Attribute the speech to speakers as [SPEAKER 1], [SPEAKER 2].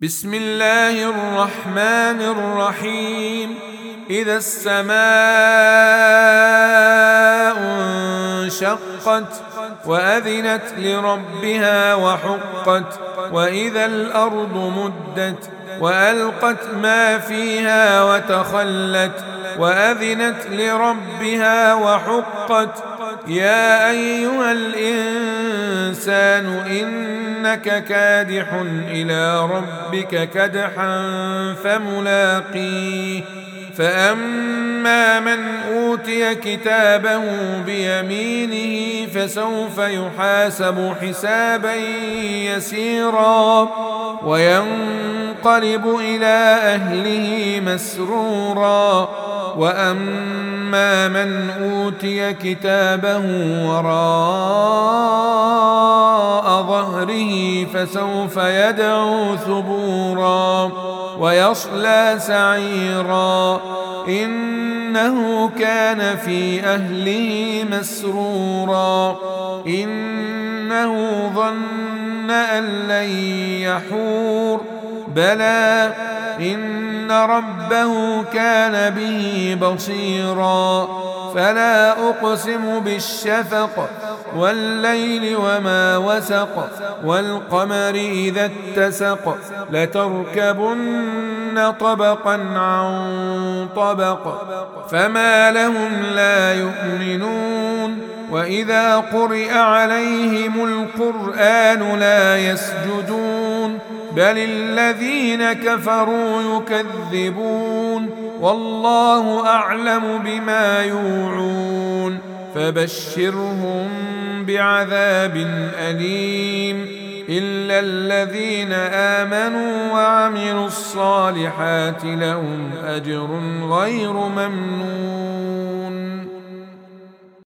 [SPEAKER 1] بسم الله الرحمن الرحيم. إذا السماء انشقت وأذنت لربها وحقت وإذا الأرض مدت وألقت ما فيها وتخلت وأذنت لربها وحقت. يا أيها الإنسان إنك كادح إلى ربك كدحا فملاقيه. فأما من أوتي كتابه بيمينه فسوف يحاسب حسابا يسيرا وينقلب إلى أهله مسرورا. وأما من أوتي كتابه وراء ظهره فسوف يدعو ثبورا ويصلى سعيرا إنه كان في أهله مسرورا إنه ظن أن لن يحور بلى إن ربه كان به بصيرا. فلا أقسم بالشفق والليل وما وسق والقمر إذا اتسق لتركبن طبقا عن طبق فما لهم لا يؤمنون. وإذا قرئ عليهم القرآن لا يسجدون بل الذين كفروا يكذبون والله أعلم بما يوعون. فبشرهم بعذاب أليم إلا الذين آمنوا وعملوا الصالحات لهم أجر غير ممنون.